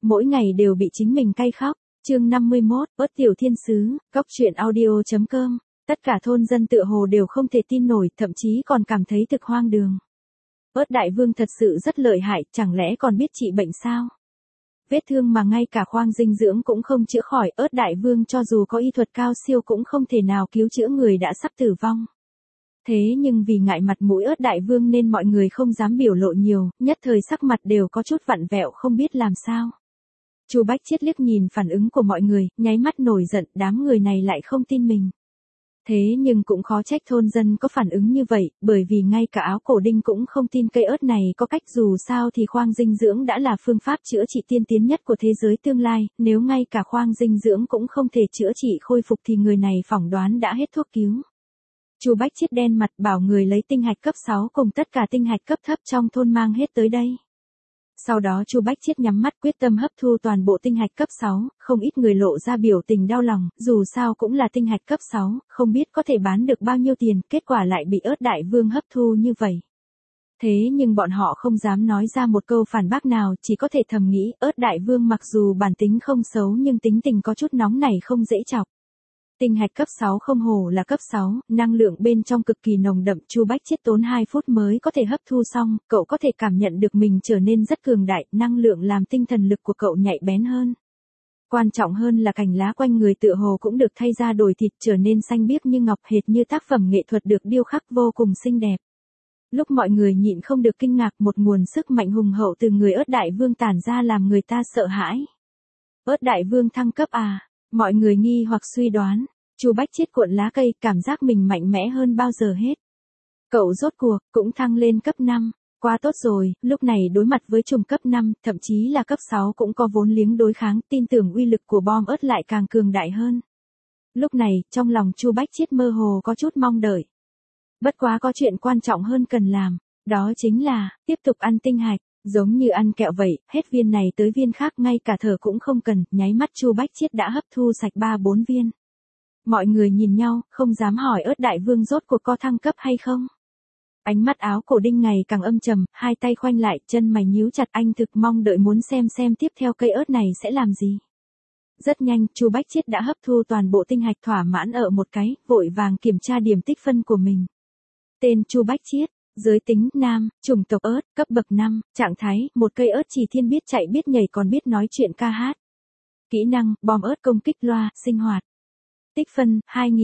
mỗi ngày đều bị chính mình cay khóc. Chương 51, ớt tiểu thiên sứ, góc truyện audio.com. Tất cả thôn dân tựa hồ đều không thể tin nổi, thậm chí còn cảm thấy thực hoang đường. Ớt đại vương thật sự rất lợi hại, chẳng lẽ còn biết trị bệnh sao? Vết thương mà ngay cả khoang dinh dưỡng cũng không chữa khỏi, ớt đại vương cho dù có y thuật cao siêu cũng không thể nào cứu chữa người đã sắp tử vong. Thế nhưng vì ngại mặt mũi ớt đại vương nên mọi người không dám biểu lộ nhiều, nhất thời sắc mặt đều có chút vặn vẹo không biết làm sao. Chu Bách Chiết liếc nhìn phản ứng của mọi người, nháy mắt nổi giận, đám người này lại không tin mình. Thế nhưng cũng khó trách thôn dân có phản ứng như vậy, bởi vì ngay cả Áo Cổ Đinh cũng không tin cây ớt này có cách, dù sao thì khoang dinh dưỡng đã là phương pháp chữa trị tiên tiến nhất của thế giới tương lai, nếu ngay cả khoang dinh dưỡng cũng không thể chữa trị khôi phục thì người này phỏng đoán đã hết thuốc cứu. Chu Bách Chiết đen mặt bảo người lấy tinh hạch cấp 6 cùng tất cả tinh hạch cấp thấp trong thôn mang hết tới đây. Sau đó Chu Bách Chiết nhắm mắt quyết tâm hấp thu toàn bộ tinh hạch cấp 6, không ít người lộ ra biểu tình đau lòng, dù sao cũng là tinh hạch cấp 6, không biết có thể bán được bao nhiêu tiền, kết quả lại bị ớt đại vương hấp thu như vậy. Thế nhưng bọn họ không dám nói ra một câu phản bác nào, chỉ có thể thầm nghĩ, ớt đại vương mặc dù bản tính không xấu nhưng tính tình có chút nóng nảy không dễ chọc. Tinh hạch cấp 6 không hổ là cấp 6, năng lượng bên trong cực kỳ nồng đậm, Chu Bách Chiết tốn 2 phút mới có thể hấp thu xong, cậu có thể cảm nhận được mình trở nên rất cường đại, năng lượng làm tinh thần lực của cậu nhạy bén hơn. Quan trọng hơn là cành lá quanh người tựa hồ cũng được thay ra đổi thịt, trở nên xanh biếc như ngọc, hệt như tác phẩm nghệ thuật được điêu khắc vô cùng xinh đẹp. Lúc mọi người nhịn không được kinh ngạc, một nguồn sức mạnh hùng hậu từ người ớt đại vương tản ra làm người ta sợ hãi. Ớt đại vương thăng cấp à? Mọi người nghi hoặc suy đoán. Chu Bách Chiết cuộn lá cây, cảm giác mình mạnh mẽ hơn bao giờ hết. Cậu rốt cuộc cũng thăng lên cấp 5, quá tốt rồi, lúc này đối mặt với trùng cấp 5, thậm chí là cấp 6 cũng có vốn liếng đối kháng, tin tưởng uy lực của bom ớt lại càng cường đại hơn. Lúc này, trong lòng Chu Bách Chiết mơ hồ có chút mong đợi. Bất quá có chuyện quan trọng hơn cần làm, đó chính là tiếp tục ăn tinh hạch. Giống như ăn kẹo vậy, hết viên này tới viên khác, ngay cả thở cũng không cần, nháy mắt Chu Bách Chiết đã hấp thu sạch 3-4 viên. Mọi người nhìn nhau, không dám hỏi ớt đại vương rốt cuộc có thăng cấp hay không. Ánh mắt Áo Cổ Đinh ngày càng âm trầm, hai tay khoanh lại, chân mày nhíu chặt, anh thực mong đợi muốn xem tiếp theo cây ớt này sẽ làm gì. Rất nhanh, Chu Bách Chiết đã hấp thu toàn bộ tinh hạch, thỏa mãn ở một cái, vội vàng kiểm tra điểm tích phân của mình. Tên Chu Bách Chiết. Giới tính, nam, chủng tộc ớt, cấp bậc 5, trạng thái, một cây ớt chỉ thiên, biết chạy biết nhảy còn biết nói chuyện ca hát. Kỹ năng, bom ớt công kích loa, sinh hoạt. Tích phân,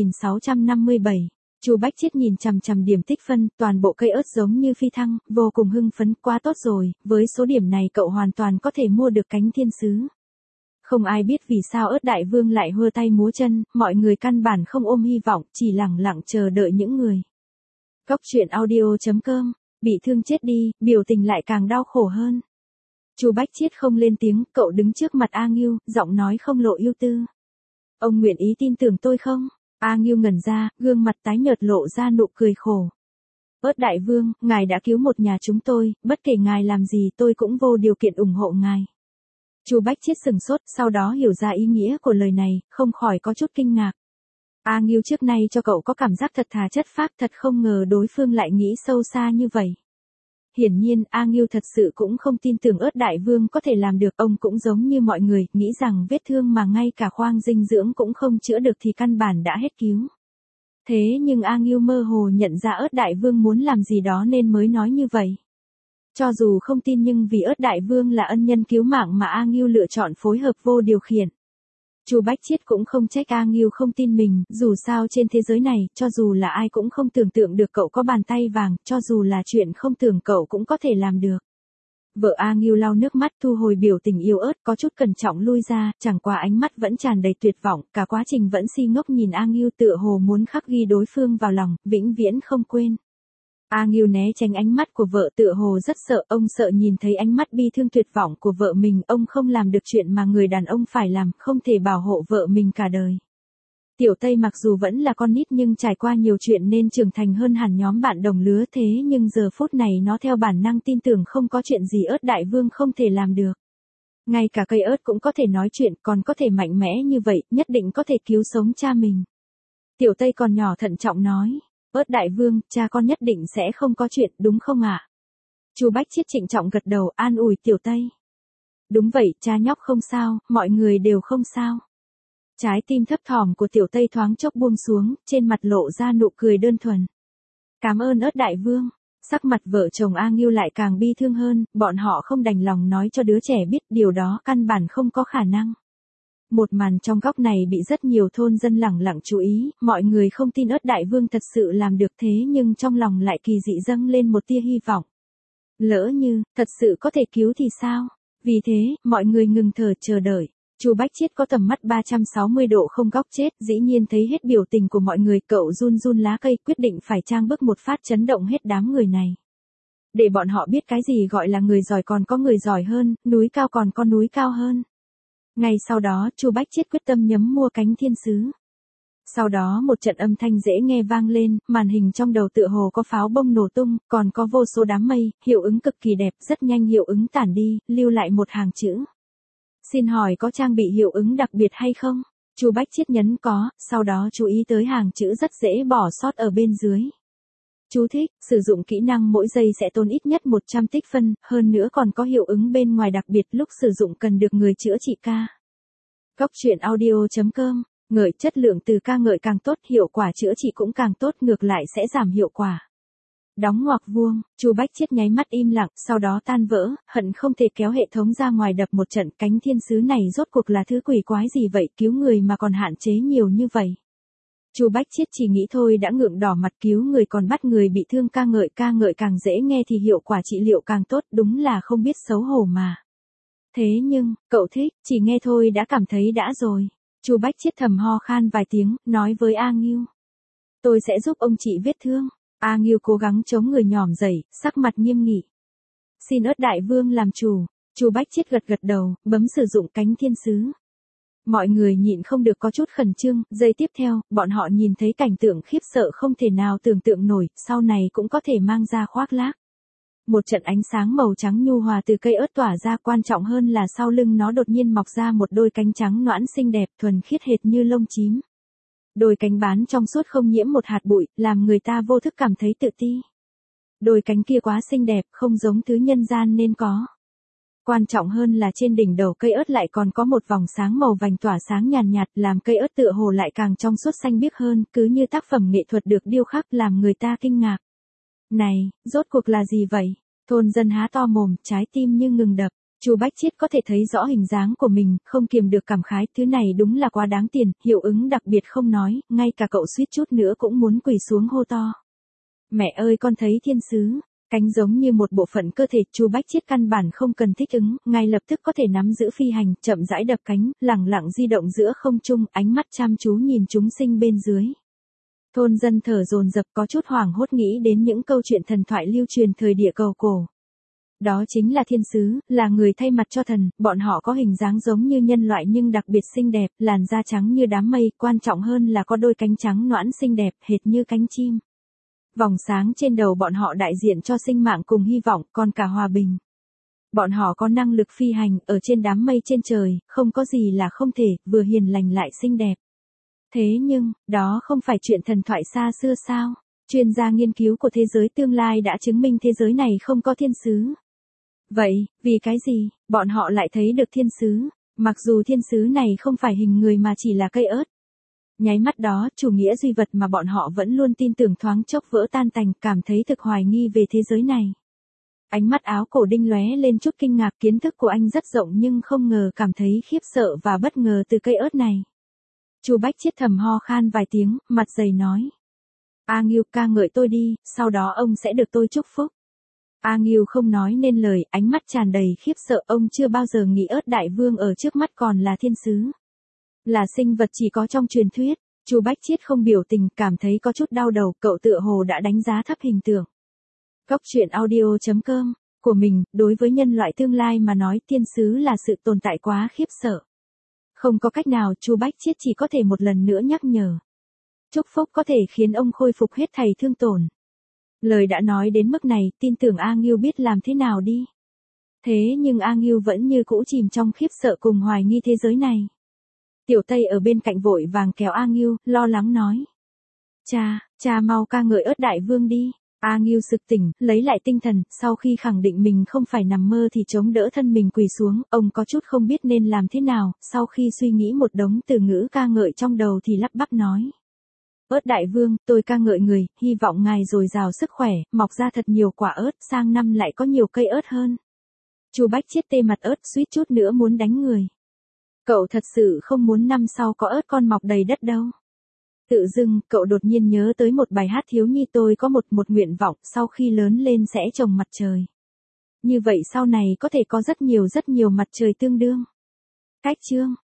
2657. Chu Bách Chiết nhìn chằm chằm điểm tích phân, toàn bộ cây ớt giống như phi thăng, vô cùng hưng phấn, quá tốt rồi, với số điểm này cậu hoàn toàn có thể mua được cánh thiên sứ. Không ai biết vì sao ớt đại vương lại hơ tay múa chân, mọi người căn bản không ôm hy vọng, chỉ lẳng lặng chờ đợi những người. Góc truyện audio.com, bị thương chết đi, biểu tình lại càng đau khổ hơn. Chu Bách Chiết không lên tiếng, cậu đứng trước mặt A Ngưu, giọng nói không lộ ưu tư. Ông nguyện ý tin tưởng tôi không? A Ngưu ngẩn ra, gương mặt tái nhợt lộ ra nụ cười khổ. Ớt đại vương, ngài đã cứu một nhà chúng tôi, bất kể ngài làm gì tôi cũng vô điều kiện ủng hộ ngài. Chu Bách Chiết sừng sốt, sau đó hiểu ra ý nghĩa của lời này, không khỏi có chút kinh ngạc. A Ngưu trước nay cho cậu có cảm giác thật thà chất phác, thật không ngờ đối phương lại nghĩ sâu xa như vậy. Hiển nhiên, A Ngưu thật sự cũng không tin tưởng ớt đại vương có thể làm được, ông cũng giống như mọi người, nghĩ rằng vết thương mà ngay cả khoang dinh dưỡng cũng không chữa được thì căn bản đã hết cứu. Thế nhưng A Ngưu mơ hồ nhận ra ớt đại vương muốn làm gì đó nên mới nói như vậy. Cho dù không tin nhưng vì ớt đại vương là ân nhân cứu mạng mà A Ngưu lựa chọn phối hợp vô điều khiển. Chu Bách Chiết cũng không trách A Ngưu không tin mình, dù sao trên thế giới này, cho dù là ai cũng không tưởng tượng được cậu có bàn tay vàng, cho dù là chuyện không tưởng cậu cũng có thể làm được. Vợ A Ngưu lau nước mắt, thu hồi biểu tình yếu ớt, có chút cẩn trọng lui ra, chẳng qua ánh mắt vẫn tràn đầy tuyệt vọng, cả quá trình vẫn si ngốc nhìn A Ngưu, tựa hồ muốn khắc ghi đối phương vào lòng, vĩnh viễn không quên. A Ngưu né tránh ánh mắt của vợ, tựa hồ rất sợ, ông sợ nhìn thấy ánh mắt bi thương tuyệt vọng của vợ mình, ông không làm được chuyện mà người đàn ông phải làm, không thể bảo hộ vợ mình cả đời. Tiểu Tây mặc dù vẫn là con nít nhưng trải qua nhiều chuyện nên trưởng thành hơn hẳn nhóm bạn đồng lứa, thế nhưng giờ phút này nó theo bản năng tin tưởng không có chuyện gì ớt đại vương không thể làm được. Ngay cả cây ớt cũng có thể nói chuyện, còn có thể mạnh mẽ như vậy, nhất định có thể cứu sống cha mình. Tiểu Tây còn nhỏ thận trọng nói. Ớt đại vương, cha con nhất định sẽ không có chuyện, đúng không ạ? Chu Bách Chiết trịnh trọng gật đầu, an ủi Tiểu Tây. Đúng vậy, cha nhóc không sao, mọi người đều không sao. Trái tim thấp thỏm của Tiểu Tây thoáng chốc buông xuống, trên mặt lộ ra nụ cười đơn thuần. Cảm ơn ớt đại vương. Sắc mặt vợ chồng A Ngưu lại càng bi thương hơn, bọn họ không đành lòng nói cho đứa trẻ biết điều đó căn bản không có khả năng. Một màn trong góc này bị rất nhiều thôn dân lẳng lặng chú ý, mọi người không tin ớt đại vương thật sự làm được thế nhưng trong lòng lại kỳ dị dâng lên một tia hy vọng. Lỡ như, thật sự có thể cứu thì sao? Vì thế, mọi người ngừng thở chờ đợi. Chu Bách Chiết có tầm mắt 360 độ không góc chết, dĩ nhiên thấy hết biểu tình của mọi người, cậu run run lá cây quyết định phải trang bức một phát chấn động hết đám người này. Để bọn họ biết cái gì gọi là người giỏi còn có người giỏi hơn, núi cao còn có núi cao hơn. Ngay sau đó, Chu Bách Chiết quyết tâm nhấm mua cánh thiên sứ. Sau đó một trận âm thanh dễ nghe vang lên, màn hình trong đầu tựa hồ có pháo bông nổ tung, còn có vô số đám mây, hiệu ứng cực kỳ đẹp, rất nhanh hiệu ứng tản đi, lưu lại một hàng chữ. Xin hỏi có trang bị hiệu ứng đặc biệt hay không? Chu Bách Chiết nhấn có, sau đó chú ý tới hàng chữ rất dễ bỏ sót ở bên dưới. Chú thích, sử dụng kỹ năng mỗi giây sẽ tốn ít nhất 100 tích phân, hơn nữa còn có hiệu ứng bên ngoài đặc biệt lúc sử dụng cần được người chữa trị ca. Góc truyện audio.com, ngợi chất lượng từ ca ngợi càng tốt, hiệu quả chữa trị cũng càng tốt, ngược lại sẽ giảm hiệu quả. Đóng ngoặc vuông, Chu Bách Chiết nháy mắt im lặng, sau đó tan vỡ, hận không thể kéo hệ thống ra ngoài đập một trận. Cánh thiên sứ này rốt cuộc là thứ quỷ quái gì vậy, cứu người mà còn hạn chế nhiều như vậy. Chu Bách Chiết chỉ nghĩ thôi đã ngượng đỏ mặt, cứu người còn bắt người bị thương, ca ngợi càng dễ nghe thì hiệu quả trị liệu càng tốt, đúng là không biết xấu hổ mà. Thế nhưng, cậu thích, chỉ nghe thôi đã cảm thấy đã rồi. Chu Bách Chiết thầm ho khan vài tiếng, nói với A Ngưu. Tôi sẽ giúp ông trị vết thương. A Ngưu cố gắng chống người nhòm dậy, sắc mặt nghiêm nghị. Xin ớt đại vương làm chủ. Chu Bách Chiết gật gật đầu, bấm sử dụng cánh thiên sứ. Mọi người nhịn không được có chút khẩn trương, giây tiếp theo, bọn họ nhìn thấy cảnh tượng khiếp sợ không thể nào tưởng tượng nổi, sau này cũng có thể mang ra khoác lác. Một trận ánh sáng màu trắng nhu hòa từ cây ớt tỏa ra, quan trọng hơn là sau lưng nó đột nhiên mọc ra một đôi cánh trắng nõn xinh đẹp, thuần khiết hệt như lông chím. Đôi cánh bán trong suốt không nhiễm một hạt bụi, làm người ta vô thức cảm thấy tự ti. Đôi cánh kia quá xinh đẹp, không giống thứ nhân gian nên có. Quan trọng hơn là trên đỉnh đầu cây ớt lại còn có một vòng sáng màu vàng tỏa sáng nhàn nhạt, làm cây ớt tựa hồ lại càng trong suốt xanh biếc hơn, cứ như tác phẩm nghệ thuật được điêu khắc, làm người ta kinh ngạc. Này, rốt cuộc là gì vậy? Thôn dân há to mồm, trái tim như ngừng đập. Chu Bách Chiết có thể thấy rõ hình dáng của mình, không kiềm được cảm khái, thứ này đúng là quá đáng tiền, hiệu ứng đặc biệt không nói, ngay cả cậu suýt chút nữa cũng muốn quỳ xuống hô to. Mẹ ơi, con thấy thiên sứ, cánh giống như một bộ phận cơ thể. Chu Bách Chiết căn bản không cần thích ứng, ngay lập tức có thể nắm giữ phi hành, chậm rãi đập cánh, lẳng lặng di động giữa không trung, ánh mắt chăm chú nhìn chúng sinh bên dưới. Thôn dân thở dồn dập, có chút hoảng hốt nghĩ đến những câu chuyện thần thoại lưu truyền thời địa cầu cổ. Đó chính là thiên sứ, là người thay mặt cho thần, bọn họ có hình dáng giống như nhân loại nhưng đặc biệt xinh đẹp, làn da trắng như đám mây, quan trọng hơn là có đôi cánh trắng nõn xinh đẹp, hệt như cánh chim. Vòng sáng trên đầu bọn họ đại diện cho sinh mạng cùng hy vọng, còn cả hòa bình. Bọn họ có năng lực phi hành, ở trên đám mây trên trời, không có gì là không thể, vừa hiền lành lại xinh đẹp. Thế nhưng, đó không phải chuyện thần thoại xa xưa sao? Chuyên gia nghiên cứu của thế giới tương lai đã chứng minh thế giới này không có thiên sứ. Vậy, vì cái gì, bọn họ lại thấy được thiên sứ, mặc dù thiên sứ này không phải hình người mà chỉ là cây ớt. Nháy mắt đó, chủ nghĩa duy vật mà bọn họ vẫn luôn tin tưởng thoáng chốc vỡ tan tành, cảm thấy thực hoài nghi về thế giới này. Ánh mắt áo cổ đinh lóe lên chút kinh ngạc, kiến thức của anh rất rộng nhưng không ngờ cảm thấy khiếp sợ và bất ngờ từ cây ớt này. Chu Bách Chiết thầm ho khan vài tiếng, mặt dày nói. A Ngưu, ca ngợi tôi đi, sau đó ông sẽ được tôi chúc phúc. A Ngưu không nói nên lời, ánh mắt tràn đầy khiếp sợ, ông chưa bao giờ nghĩ ớt đại vương ở trước mắt còn là thiên sứ. Là sinh vật chỉ có trong truyền thuyết. Chu Bách Chiết không biểu tình, cảm thấy có chút đau đầu, cậu tựa hồ đã đánh giá thấp hình tượng. Góc truyện audio.com của mình, đối với nhân loại tương lai mà nói, thiên sứ là sự tồn tại quá khiếp sợ. Không có cách nào, Chu Bách Chiết chỉ có thể một lần nữa nhắc nhở. Chúc phúc có thể khiến ông khôi phục hết thảy thương tổn. Lời đã nói đến mức này, tin tưởng A Ngưu biết làm thế nào đi. Thế nhưng A Ngưu vẫn như cũ chìm trong khiếp sợ cùng hoài nghi thế giới này. Tiểu Tây ở bên cạnh vội vàng kéo A Ngưu, lo lắng nói. Cha mau ca ngợi ớt đại vương đi. A Ngưu sực tỉnh, lấy lại tinh thần, sau khi khẳng định mình không phải nằm mơ thì chống đỡ thân mình quỳ xuống, ông có chút không biết nên làm thế nào, sau khi suy nghĩ một đống từ ngữ ca ngợi trong đầu thì lắp bắp nói. Ớt đại vương, tôi ca ngợi người, hy vọng ngài dồi dào sức khỏe, mọc ra thật nhiều quả ớt, sang năm lại có nhiều cây ớt hơn. Chu Bách Chiết tê mặt ớt suýt chút nữa muốn đánh người. Cậu thật sự không muốn năm sau có ớt con mọc đầy đất đâu. Tự dưng, cậu đột nhiên nhớ tới một bài hát thiếu nhi tôi có một nguyện vọng sau khi lớn lên sẽ trồng mặt trời. Như vậy sau này có thể có rất nhiều mặt trời tương đương. Cách chương